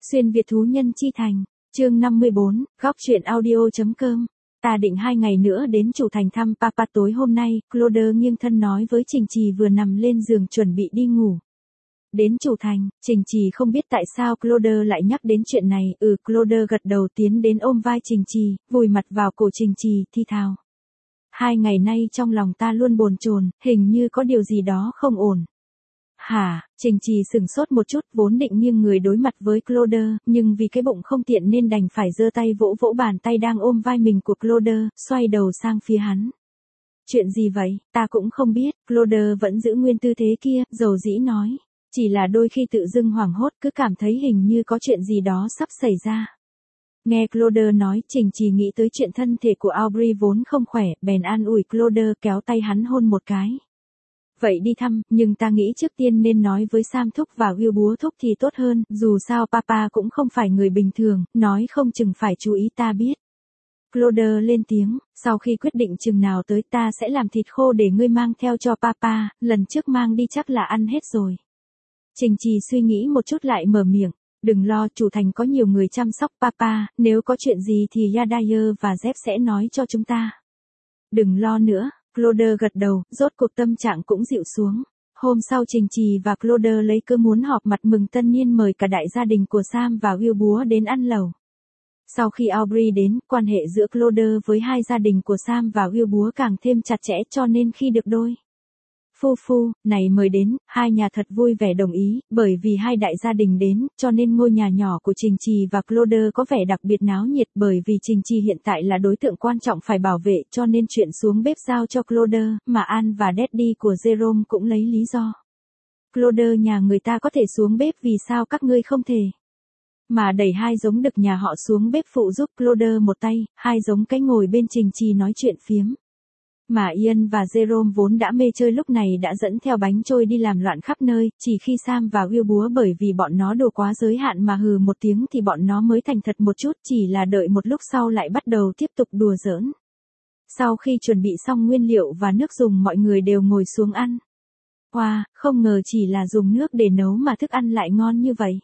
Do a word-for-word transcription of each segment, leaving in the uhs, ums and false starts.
Xuyên Việt thú nhân chi thành, chương năm mươi bốn, góc truyện audio.com. Ta định hai ngày nữa đến chủ thành thăm Papa tối hôm nay, Claude nghiêng thân nói với Trình Trì vừa nằm lên giường chuẩn bị đi ngủ. Đến chủ thành, Trình Trì không biết tại sao Claude lại nhắc đến chuyện này, ừ Claude gật đầu tiến đến ôm vai Trình Trì, vùi mặt vào cổ Trình Trì, thi thào. Hai ngày nay trong lòng ta luôn bồn chồn, hình như có điều gì đó không ổn. Hả, Trình Trì sừng sốt một chút, vốn định nghiêng người đối mặt với Claude, nhưng vì cái bụng không tiện nên đành phải giơ tay vỗ vỗ bàn tay đang ôm vai mình của Claude, xoay đầu sang phía hắn. Chuyện gì vậy, ta cũng không biết, Claude vẫn giữ nguyên tư thế kia, dầu dĩ nói. Chỉ là đôi khi tự dưng hoảng hốt cứ cảm thấy hình như có chuyện gì đó sắp xảy ra. Nghe Claude nói, Trình Trì nghĩ tới chuyện thân thể của Aubrey vốn không khỏe, bèn an ủi Claude, kéo tay hắn hôn một cái. Vậy đi thăm, nhưng ta nghĩ trước tiên nên nói với Sam Thúc và Will Búa Thúc thì tốt hơn, dù sao Papa cũng không phải người bình thường, nói không chừng phải chú ý ta biết. Claude lên tiếng, sau khi quyết định chừng nào tới ta sẽ làm thịt khô để ngươi mang theo cho Papa, lần trước mang đi chắc là ăn hết rồi. Trình Trì suy nghĩ một chút lại mở miệng, đừng lo, chủ thành có nhiều người chăm sóc Papa, nếu có chuyện gì thì Yadair và Zep sẽ nói cho chúng ta. Đừng lo nữa. Claude gật đầu, rốt cuộc tâm trạng cũng dịu xuống. Hôm sau Trình Trì và Claude lấy cơ muốn họp mặt mừng tân niên mời cả đại gia đình của Sam và Will Búa đến ăn lẩu. Sau khi Aubrey đến, quan hệ giữa Claude với hai gia đình của Sam và Will Búa càng thêm chặt chẽ cho nên khi được đôi phu phu này mời đến, hai nhà thật vui vẻ đồng ý, bởi vì hai đại gia đình đến, cho nên ngôi nhà nhỏ của Trình Trì và Claude có vẻ đặc biệt náo nhiệt, bởi vì Trình Trì hiện tại là đối tượng quan trọng phải bảo vệ cho nên chuyện xuống bếp giao cho Claude, mà An và Daddy của Jerome cũng lấy lý do. Claude, nhà người ta có thể xuống bếp vì sao các ngươi không thể? Mà đẩy hai giống đực nhà họ xuống bếp phụ giúp Claude một tay, hai giống cái ngồi bên Trình Trì nói chuyện phiếm. Mà Ian và Jerome vốn đã mê chơi lúc này đã dẫn theo bánh trôi đi làm loạn khắp nơi, chỉ khi Sam và Will Búa bởi vì bọn nó đùa quá giới hạn mà hừ một tiếng thì bọn nó mới thành thật một chút, chỉ là đợi một lúc sau lại bắt đầu tiếp tục đùa giỡn. Sau khi chuẩn bị xong nguyên liệu và nước dùng mọi người đều ngồi xuống ăn. Wow, không ngờ chỉ là dùng nước để nấu mà thức ăn lại ngon như vậy.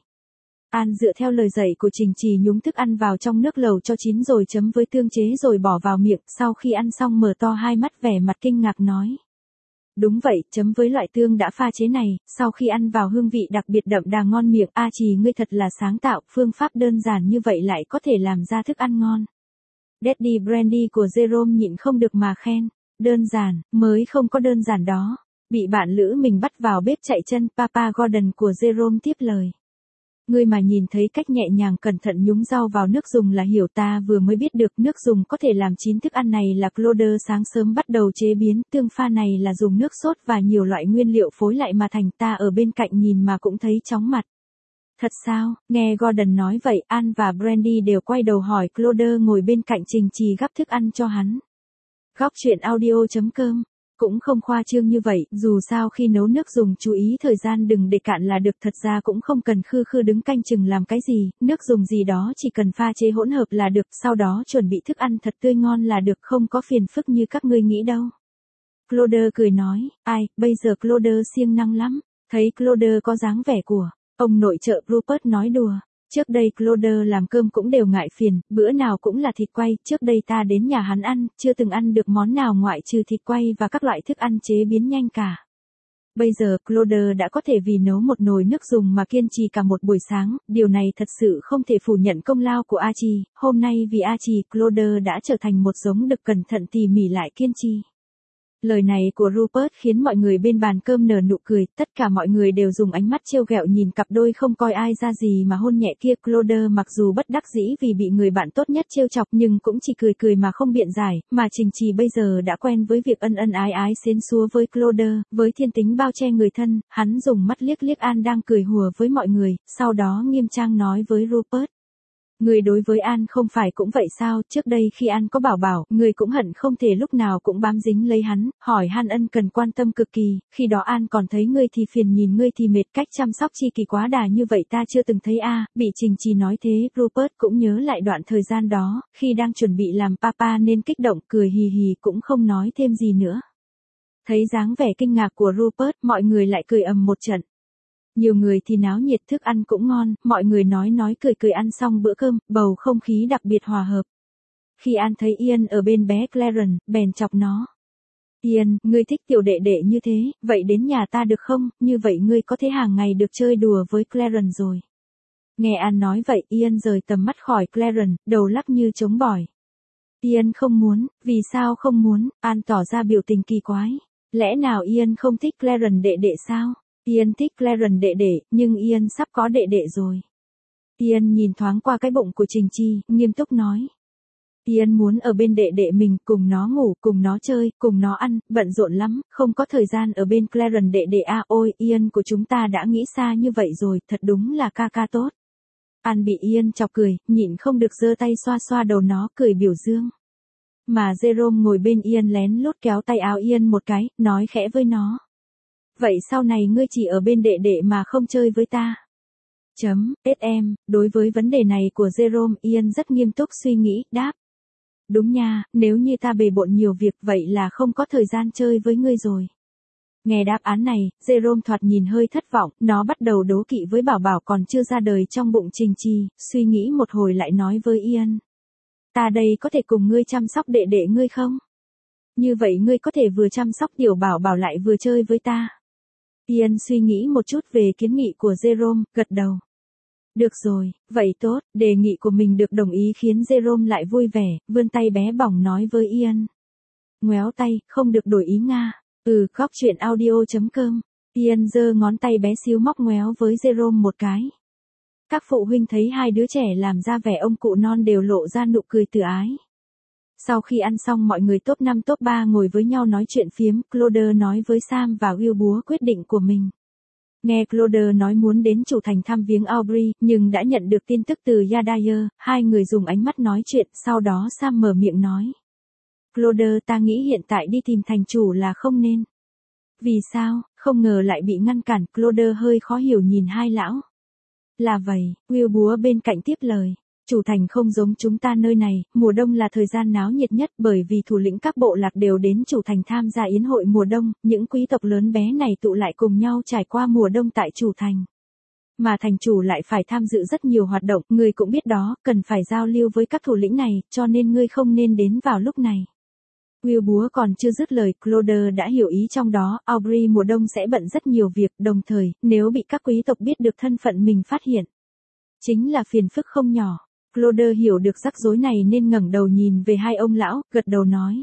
An dựa theo lời dạy của Trình Trì nhúng thức ăn vào trong nước lẩu cho chín rồi chấm với tương chế rồi bỏ vào miệng, sau khi ăn xong mở to hai mắt vẻ mặt kinh ngạc nói. Đúng vậy, chấm với loại tương đã pha chế này, sau khi ăn vào hương vị đặc biệt đậm đà ngon miệng, A Trì ngươi thật là sáng tạo, phương pháp đơn giản như vậy lại có thể làm ra thức ăn ngon. Daddy Brandy của Jerome nhịn không được mà khen, đơn giản, mới không có đơn giản đó, bị bạn lữ mình bắt vào bếp chạy chân, Papa Gordon của Jerome tiếp lời. Ngươi mà nhìn thấy cách nhẹ nhàng cẩn thận nhúng rau vào nước dùng là hiểu, ta vừa mới biết được nước dùng có thể làm chín thức ăn này là Claude sáng sớm bắt đầu chế biến, tương pha này là dùng nước sốt và nhiều loại nguyên liệu phối lại mà thành, ta ở bên cạnh nhìn mà cũng thấy chóng mặt. Thật sao, nghe Gordon nói vậy, An và Brandy đều quay đầu hỏi Claude ngồi bên cạnh Trình Trì gắp thức ăn cho hắn. Góc truyện audio.com. Cũng không khoa trương như vậy, dù sao khi nấu nước dùng chú ý thời gian đừng để cạn là được, thật ra cũng không cần khư khư đứng canh chừng làm cái gì, nước dùng gì đó chỉ cần pha chế hỗn hợp là được, sau đó chuẩn bị thức ăn thật tươi ngon là được, không có phiền phức như các ngươi nghĩ đâu. Claude cười nói, ai, bây giờ Claude siêng năng lắm, thấy Claude có dáng vẻ của ông nội trợ Rupert nói đùa. Trước đây Claude làm cơm cũng đều ngại phiền, bữa nào cũng là thịt quay, trước đây ta đến nhà hắn ăn, chưa từng ăn được món nào ngoại trừ thịt quay và các loại thức ăn chế biến nhanh cả. Bây giờ Claude đã có thể vì nấu một nồi nước dùng mà kiên trì cả một buổi sáng, điều này thật sự không thể phủ nhận công lao của A Trì, hôm nay vì A Trì Claude đã trở thành một giống đực cẩn thận tỉ mỉ lại kiên trì. Lời này của Rupert khiến mọi người bên bàn cơm nở nụ cười, tất cả mọi người đều dùng ánh mắt trêu ghẹo nhìn cặp đôi không coi ai ra gì mà hôn nhẹ kia. Claude mặc dù bất đắc dĩ vì bị người bạn tốt nhất trêu chọc nhưng cũng chỉ cười cười mà không biện giải, mà Trình Trì bây giờ đã quen với việc ân ân ái ái xến xúa với Claude, với thiên tính bao che người thân, hắn dùng mắt liếc liếc An đang cười hùa với mọi người, sau đó nghiêm trang nói với Rupert. Người đối với An không phải cũng vậy sao, trước đây khi An có bảo bảo, người cũng hận không thể lúc nào cũng bám dính lấy hắn, hỏi han ân cần quan tâm cực kỳ, khi đó An còn thấy ngươi thì phiền nhìn ngươi thì mệt, cách chăm sóc chi kỳ quá đà như vậy ta chưa từng thấy a. Bị Trình Trì nói thế, Rupert cũng nhớ lại đoạn thời gian đó, khi đang chuẩn bị làm papa nên kích động, cười hì hì cũng không nói thêm gì nữa. Thấy dáng vẻ kinh ngạc của Rupert, mọi người lại cười ầm một trận. Nhiều người thì náo nhiệt, thức ăn cũng ngon, mọi người nói nói cười cười ăn xong bữa cơm, bầu không khí đặc biệt hòa hợp. Khi An thấy Ian ở bên bé Clarence, bèn chọc nó. Ian, ngươi thích tiểu đệ đệ như thế, vậy đến nhà ta được không, như vậy ngươi có thể hàng ngày được chơi đùa với Clarence rồi. Nghe An nói vậy, Ian rời tầm mắt khỏi Clarence, đầu lắc như trống bỏi. Ian không muốn, vì sao không muốn, An tỏ ra biểu tình kỳ quái. Lẽ nào Ian không thích Clarence đệ đệ sao? Ian thích Clarence đệ đệ, nhưng Ian sắp có đệ đệ rồi. Ian nhìn thoáng qua cái bụng của Trình Chi, nghiêm túc nói. Ian muốn ở bên đệ đệ mình, cùng nó ngủ, cùng nó chơi, cùng nó ăn, bận rộn lắm, không có thời gian ở bên Clarence đệ đệ à. Ôi, Ian của chúng ta đã nghĩ xa như vậy rồi, thật đúng là ca ca tốt. An bị Ian chọc cười, nhịn không được giơ tay xoa xoa đầu nó, cười biểu dương. Mà Jerome ngồi bên Ian lén lút kéo tay áo Ian một cái, nói khẽ với nó. Vậy sau này ngươi chỉ ở bên đệ đệ mà không chơi với ta. Chấm, ết em, đối với vấn đề này của Jerome, Ian rất nghiêm túc suy nghĩ, đáp. Đúng nha, nếu như ta bề bộn nhiều việc vậy là không có thời gian chơi với ngươi rồi. Nghe đáp án này, Jerome thoạt nhìn hơi thất vọng, nó bắt đầu đố kỵ với bảo bảo còn chưa ra đời trong bụng Trình Chi, suy nghĩ một hồi lại nói với Ian. Ta đây có thể cùng ngươi chăm sóc đệ đệ ngươi không? Như vậy ngươi có thể vừa chăm sóc tiểu bảo bảo lại vừa chơi với ta. Ian suy nghĩ một chút về kiến nghị của Jerome, gật đầu. Được rồi, vậy tốt, đề nghị của mình được đồng ý khiến Jerome lại vui vẻ, vươn tay bé bỏng nói với Ian. Ngoéo tay, không được đổi ý Nga. Ừ, góc chuyện audio chấm com. Ian giơ ngón tay bé xíu móc ngoéo với Jerome một cái. Các phụ huynh thấy hai đứa trẻ làm ra vẻ ông cụ non đều lộ ra nụ cười từ ái. Sau khi ăn xong mọi người top năm top ba ngồi với nhau nói chuyện phiếm, Claude nói với Sam và Will búa quyết định của mình. Nghe Claude nói muốn đến chủ thành thăm viếng Aubrey, nhưng đã nhận được tin tức từ Yadair, hai người dùng ánh mắt nói chuyện, sau đó Sam mở miệng nói. Claude, ta nghĩ hiện tại đi tìm thành chủ là không nên. Vì sao, không ngờ lại bị ngăn cản, Claude hơi khó hiểu nhìn hai lão. Là vậy, Will búa bên cạnh tiếp lời. Chủ thành không giống chúng ta nơi này, mùa đông là thời gian náo nhiệt nhất bởi vì thủ lĩnh các bộ lạc đều đến chủ thành tham gia yến hội mùa đông, những quý tộc lớn bé này tụ lại cùng nhau trải qua mùa đông tại chủ thành. Mà thành chủ lại phải tham dự rất nhiều hoạt động, ngươi cũng biết đó, cần phải giao lưu với các thủ lĩnh này, cho nên ngươi không nên đến vào lúc này. Will búa còn chưa dứt lời, Claude đã hiểu ý trong đó, Aubrey mùa đông sẽ bận rất nhiều việc, đồng thời, nếu bị các quý tộc biết được thân phận mình phát hiện. Chính là phiền phức không nhỏ. Claude hiểu được rắc rối này nên ngẩng đầu nhìn về hai ông lão, gật đầu nói.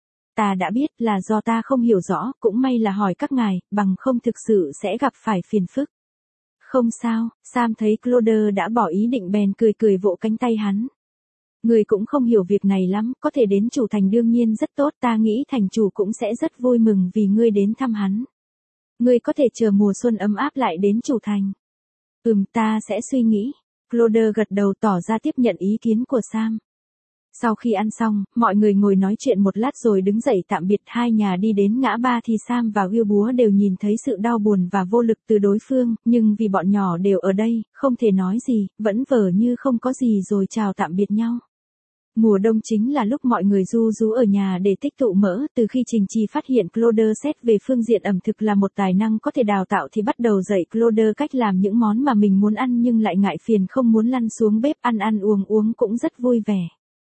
Ta đã biết là do ta không hiểu rõ, cũng may là hỏi các ngài, bằng không thực sự sẽ gặp phải phiền phức. Không sao, Sam thấy Claude đã bỏ ý định bèn cười cười vỗ cánh tay hắn. Người cũng không hiểu việc này lắm, có thể đến chủ thành đương nhiên rất tốt, ta nghĩ thành chủ cũng sẽ rất vui mừng vì ngươi đến thăm hắn. Ngươi có thể chờ mùa xuân ấm áp lại đến chủ thành. Ừm, ta sẽ suy nghĩ. Claude gật đầu tỏ ra tiếp nhận ý kiến của Sam. Sau khi ăn xong, mọi người ngồi nói chuyện một lát rồi đứng dậy tạm biệt, hai nhà đi đến ngã ba thì Sam và Will búa đều nhìn thấy sự đau buồn và vô lực từ đối phương, nhưng vì bọn nhỏ đều ở đây, không thể nói gì, vẫn vờ như không có gì rồi chào tạm biệt nhau. Mùa đông chính là lúc mọi người ru rú ở nhà để tích tụ mỡ, từ khi Trình Chi phát hiện Claude xét về phương diện ẩm thực là một tài năng có thể đào tạo thì bắt đầu dạy Claude cách làm những món mà mình muốn ăn nhưng lại ngại phiền không muốn lăn xuống bếp, ăn ăn uống uống cũng rất vui vẻ.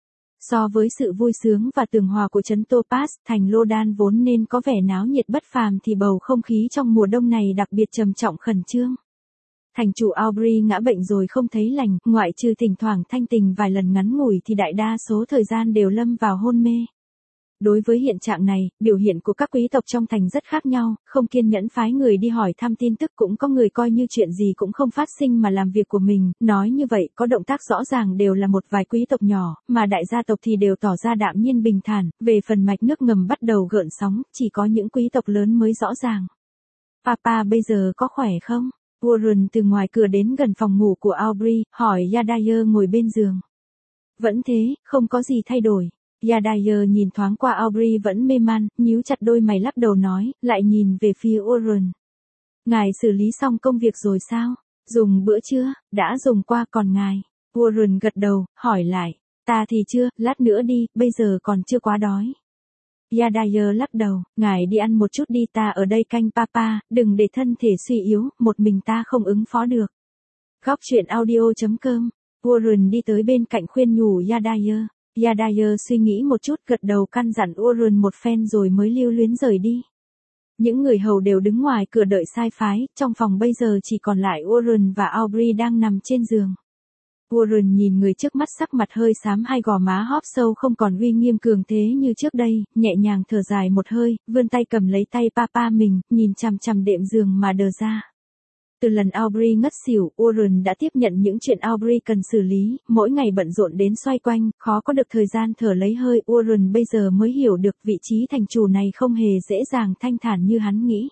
So với sự vui sướng và tường hòa của trấn Topaz, thành Lodan vốn nên có vẻ náo nhiệt bất phàm thì bầu không khí trong mùa đông này đặc biệt trầm trọng khẩn trương. Thành chủ Aubrey ngã bệnh rồi không thấy lành, ngoại trừ thỉnh thoảng thanh tình vài lần ngắn ngủi thì đại đa số thời gian đều lâm vào hôn mê. Đối với hiện trạng này, biểu hiện của các quý tộc trong thành rất khác nhau, không kiên nhẫn phái người đi hỏi thăm tin tức, cũng có người coi như chuyện gì cũng không phát sinh mà làm việc của mình, nói như vậy có động tác rõ ràng đều là một vài quý tộc nhỏ, mà đại gia tộc thì đều tỏ ra đạm nhiên bình thản, về phần mạch nước ngầm bắt đầu gợn sóng, chỉ có những quý tộc lớn mới rõ ràng. Papa bây giờ có khỏe không? Warren từ ngoài cửa đến gần phòng ngủ của Aubrey, hỏi Yadair ngồi bên giường. Vẫn thế, không có gì thay đổi. Yadair nhìn thoáng qua Aubrey vẫn mê man, nhíu chặt đôi mày lắc đầu nói, lại nhìn về phía Warren. Ngài xử lý xong công việc rồi sao? Dùng bữa chưa? Đã dùng qua còn ngài? Warren gật đầu, hỏi lại. Ta thì chưa, lát nữa đi, bây giờ còn chưa quá đói. Yadayer lắc đầu, ngài đi ăn một chút đi, ta ở đây canh papa, đừng để thân thể suy yếu, một mình ta không ứng phó được. Góc truyện audio.com, Warren đi tới bên cạnh khuyên nhủ Yadayer. Yadayer suy nghĩ một chút, gật đầu căn dặn Warren một phen rồi mới lưu luyến rời đi. Những người hầu đều đứng ngoài cửa đợi sai phái, trong phòng bây giờ chỉ còn lại Warren và Aubrey đang nằm trên giường. Warren nhìn người trước mắt, sắc mặt hơi xám, hai gò má hóp sâu không còn uy nghiêm cường thế như trước đây, nhẹ nhàng thở dài một hơi, vươn tay cầm lấy tay papa mình, nhìn chằm chằm đệm giường mà đờ ra. Từ lần Aubrey ngất xỉu, Warren đã tiếp nhận những chuyện Aubrey cần xử lý, mỗi ngày bận rộn đến xoay quanh, khó có được thời gian thở lấy hơi. Warren bây giờ mới hiểu được vị trí thành chủ này không hề dễ dàng thanh thản như hắn nghĩ.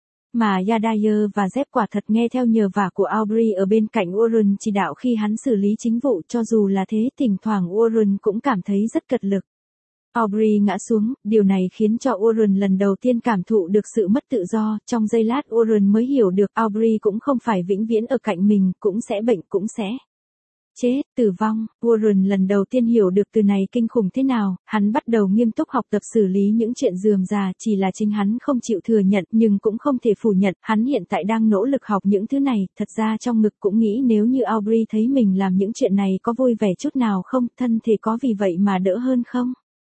Mà Yadayer và Zep quả thật nghe theo nhờ vả của Aubrey ở bên cạnh Warren chỉ đạo khi hắn xử lý chính vụ, cho dù là thế thỉnh thoảng Warren cũng cảm thấy rất cật lực. Aubrey ngã xuống, điều này khiến cho Warren lần đầu tiên cảm thụ được sự mất tự do, trong giây lát Warren mới hiểu được Aubrey cũng không phải vĩnh viễn ở cạnh mình, cũng sẽ bệnh, cũng sẽ chết, tử vong. Warren lần đầu tiên hiểu được từ này kinh khủng thế nào, hắn bắt đầu nghiêm túc học tập xử lý những chuyện rườm rà, chỉ là chính hắn không chịu thừa nhận, nhưng cũng không thể phủ nhận, hắn hiện tại đang nỗ lực học những thứ này, thật ra trong ngực cũng nghĩ nếu như Aubrey thấy mình làm những chuyện này có vui vẻ chút nào không, thân thể có vì vậy mà đỡ hơn không?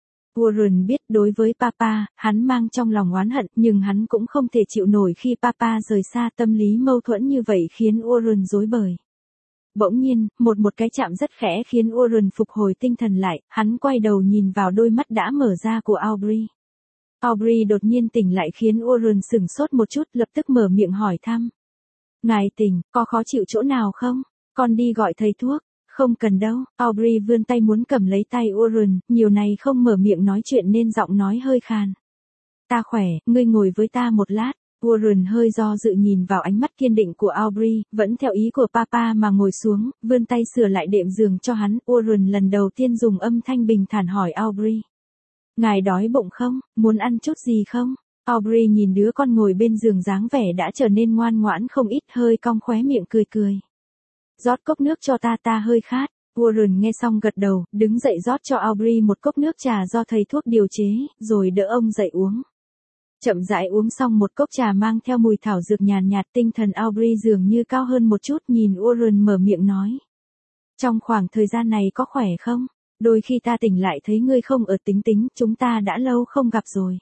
Warren biết đối với papa, hắn mang trong lòng oán hận, nhưng hắn cũng không thể chịu nổi khi papa rời xa, tâm lý mâu thuẫn như vậy khiến Warren rối bời. Bỗng nhiên, một một cái chạm rất khẽ khiến Warren phục hồi tinh thần lại, hắn quay đầu nhìn vào đôi mắt đã mở ra của Aubrey. Aubrey đột nhiên tỉnh lại khiến Warren sửng sốt một chút, lập tức mở miệng hỏi thăm. Ngài tỉnh, có khó chịu chỗ nào không? Con đi gọi thầy thuốc. Không cần đâu. Aubrey vươn tay muốn cầm lấy tay Warren, nhiều này không mở miệng nói chuyện nên giọng nói hơi khàn. Ta khỏe, ngươi ngồi với ta một lát. Warren hơi do dự nhìn vào ánh mắt kiên định của Aubrey, vẫn theo ý của papa mà ngồi xuống, vươn tay sửa lại đệm giường cho hắn. Warren lần đầu tiên dùng âm thanh bình thản hỏi Aubrey. Ngài đói bụng không? Muốn ăn chút gì không? Aubrey nhìn đứa con ngồi bên giường dáng vẻ đã trở nên ngoan ngoãn không ít, hơi cong khóe miệng cười cười. Rót cốc nước cho ta, ta hơi khát. Warren nghe xong gật đầu, đứng dậy rót cho Aubrey một cốc nước trà do thầy thuốc điều chế, rồi đỡ ông dậy uống. Chậm rãi uống xong một cốc trà mang theo mùi thảo dược nhàn nhạt, tinh thần Aubrey dường như cao hơn một chút, nhìn Warren mở miệng nói. Trong khoảng thời gian này có khỏe không? Đôi khi ta tỉnh lại thấy ngươi không ở, tính tính, chúng ta đã lâu không gặp rồi.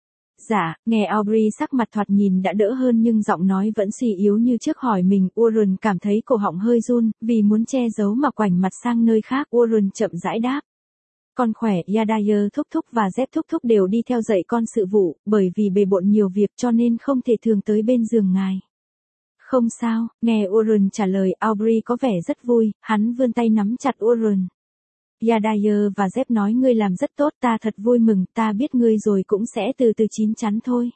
Dạ, nghe Aubrey sắc mặt thoạt nhìn đã đỡ hơn nhưng giọng nói vẫn suy yếu như trước hỏi mình. Warren cảm thấy cổ họng hơi run, vì muốn che giấu mà ngoảnh mặt sang nơi khác. Warren chậm rãi đáp. Con khỏe, Yadayer thúc thúc và Zep thúc thúc đều đi theo dạy con sự vụ, bởi vì bề bộn nhiều việc cho nên không thể thường tới bên giường ngài. Không sao, nghe Warren trả lời, Aubrey có vẻ rất vui, hắn vươn tay nắm chặt Warren. Yadayer và Zep nói ngươi làm rất tốt, ta thật vui mừng, ta biết ngươi rồi cũng sẽ từ từ chín chắn thôi.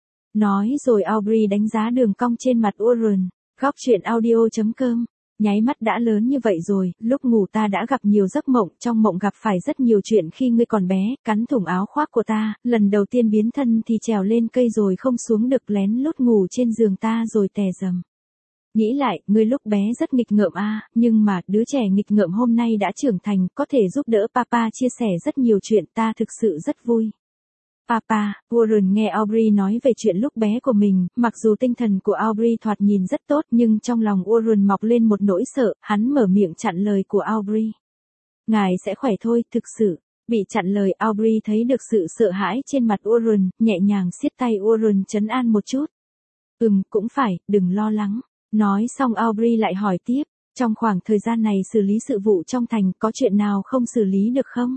Nói rồi Aubrey đánh giá đường cong trên mặt Warren. Góc truyện audio.com, nháy mắt đã lớn như vậy rồi, lúc ngủ ta đã gặp nhiều giấc mộng, trong mộng gặp phải rất nhiều chuyện khi ngươi còn bé, cắn thủng áo khoác của ta, lần đầu tiên biến thân thì trèo lên cây rồi không xuống được, lén lút ngủ trên giường ta rồi tè rầm. Nghĩ lại, ngươi lúc bé rất nghịch ngợm a, à, nhưng mà đứa trẻ nghịch ngợm hôm nay đã trưởng thành, có thể giúp đỡ papa chia sẻ rất nhiều chuyện, ta thực sự rất vui. Papa, Warren nghe Aubrey nói về chuyện lúc bé của mình, mặc dù tinh thần của Aubrey thoạt nhìn rất tốt nhưng trong lòng Warren mọc lên một nỗi sợ, hắn mở miệng chặn lời của Aubrey. Ngài sẽ khỏe thôi, thực sự. Bị chặn lời, Aubrey thấy được sự sợ hãi trên mặt Warren, nhẹ nhàng siết tay Warren trấn an một chút. Ừm, cũng phải, đừng lo lắng. Nói xong Aubrey lại hỏi tiếp, trong khoảng thời gian này xử lý sự vụ trong thành có chuyện nào không xử lý được không?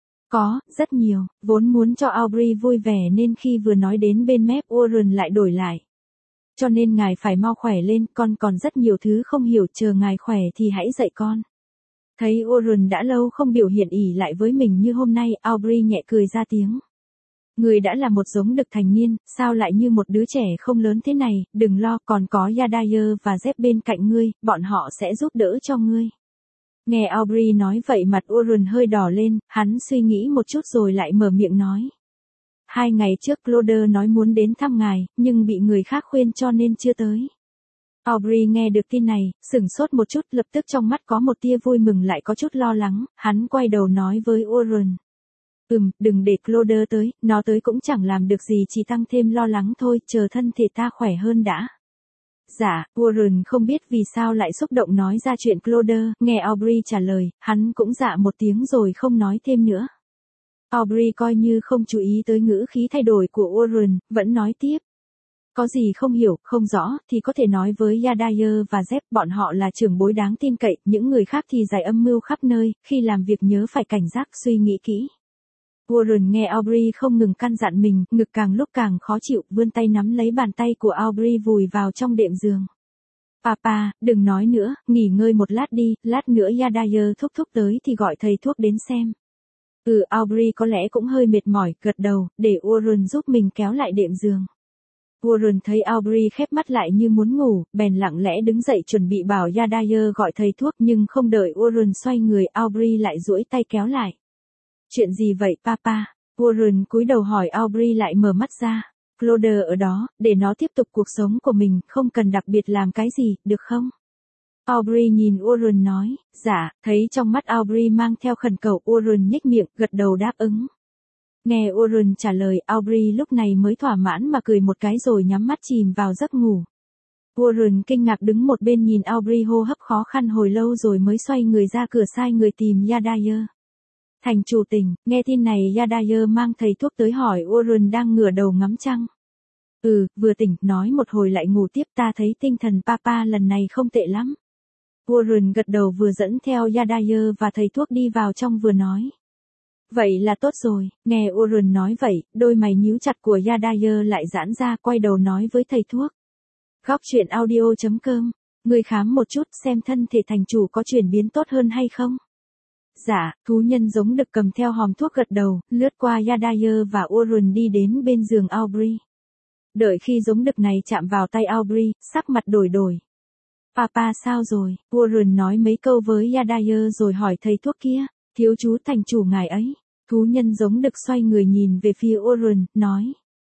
Có, rất nhiều, vốn muốn cho Aubrey vui vẻ nên khi vừa nói đến bên mép Warren lại đổi lại. Cho nên ngài phải mau khỏe lên, con còn rất nhiều thứ không hiểu, chờ ngài khỏe thì hãy dạy con. Thấy Warren đã lâu không biểu hiện ỉ lại với mình như hôm nay, Aubrey nhẹ cười ra tiếng. Ngươi đã là một giống đực thành niên, sao lại như một đứa trẻ không lớn thế này, đừng lo, còn có Yadayer và Zep bên cạnh ngươi, bọn họ sẽ giúp đỡ cho ngươi. Nghe Aubrey nói vậy mặt Warren hơi đỏ lên, hắn suy nghĩ một chút rồi lại mở miệng nói. Hai ngày trước Claude nói muốn đến thăm ngài, nhưng bị người khác khuyên cho nên chưa tới. Aubrey nghe được tin này, sửng sốt một chút, lập tức trong mắt có một tia vui mừng lại có chút lo lắng, hắn quay đầu nói với Warren. Ừm, đừng để Claude tới, nó tới cũng chẳng làm được gì chỉ tăng thêm lo lắng thôi, chờ thân thể ta khỏe hơn đã. Dạ, Warren không biết vì sao lại xúc động nói ra chuyện Claude, nghe Aubrey trả lời, hắn cũng dạ một tiếng rồi không nói thêm nữa. Aubrey coi như không chú ý tới ngữ khí thay đổi của Warren, vẫn nói tiếp. Có gì không hiểu, không rõ, thì có thể nói với Yadair và Zep, bọn họ là trưởng bối đáng tin cậy, những người khác thì giải âm mưu khắp nơi, khi làm việc nhớ phải cảnh giác suy nghĩ kỹ. Warren nghe Aubrey không ngừng căn dặn mình, ngực càng lúc càng khó chịu, vươn tay nắm lấy bàn tay của Aubrey vùi vào trong đệm giường. Papa, đừng nói nữa, nghỉ ngơi một lát đi, lát nữa Yadair thúc thúc tới thì gọi thầy thuốc đến xem. Ừ, Aubrey có lẽ cũng hơi mệt mỏi, gật đầu, để Warren giúp mình kéo lại đệm giường. Warren thấy Aubrey khép mắt lại như muốn ngủ, bèn lặng lẽ đứng dậy chuẩn bị bảo Yadair gọi thầy thuốc, nhưng không đợi Warren xoay người, Aubrey lại duỗi tay kéo lại. Chuyện gì vậy papa? Warren cúi đầu hỏi. Aubrey lại mở mắt ra. Claude ở đó, để nó tiếp tục cuộc sống của mình, không cần đặc biệt làm cái gì, được không? Aubrey nhìn Warren nói, dạ, thấy trong mắt Aubrey mang theo khẩn cầu, Warren nhếch miệng, gật đầu đáp ứng. Nghe Warren trả lời, Aubrey lúc này mới thỏa mãn mà cười một cái rồi nhắm mắt chìm vào giấc ngủ. Warren kinh ngạc đứng một bên nhìn Aubrey hô hấp khó khăn hồi lâu rồi mới xoay người ra cửa sai người tìm Yadair. Thành chủ tỉnh, nghe tin này Yadair mang thầy thuốc tới hỏi Warren đang ngửa đầu ngắm trăng. Ừ, vừa tỉnh, nói một hồi lại ngủ tiếp, ta thấy tinh thần papa lần này không tệ lắm. Warren gật đầu vừa dẫn theo Yadair và thầy thuốc đi vào trong vừa nói. Vậy là tốt rồi, nghe Warren nói vậy, đôi mày nhíu chặt của Yadair lại giãn ra, quay đầu nói với thầy thuốc. Góc truyện audio chấm com, người khám một chút xem thân thể thành chủ có chuyển biến tốt hơn hay không. Dạ, thú nhân giống đực cầm theo hòm thuốc gật đầu, lướt qua Yadair và Warren đi đến bên giường Aubrey. Đợi khi giống đực này chạm vào tay Aubrey, sắc mặt đổi đổi. Papa sao rồi? Warren nói mấy câu với Yadair rồi hỏi thầy thuốc kia, thiếu chú thành chủ ngài ấy. Thú nhân giống đực xoay người nhìn về phía Warren, nói.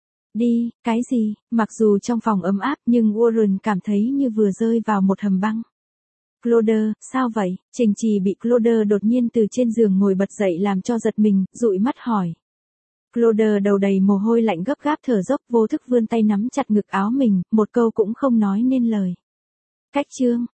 Đi, cái gì? Mặc dù trong phòng ấm áp nhưng Warren cảm thấy như vừa rơi vào một hầm băng. Claude, sao vậy? Trình Trì bị Claude đột nhiên từ trên giường ngồi bật dậy làm cho giật mình, dụi mắt hỏi. Claude đầu đầy mồ hôi lạnh gấp gáp thở dốc, vô thức vươn tay nắm chặt ngực áo mình, một câu cũng không nói nên lời. Cách chương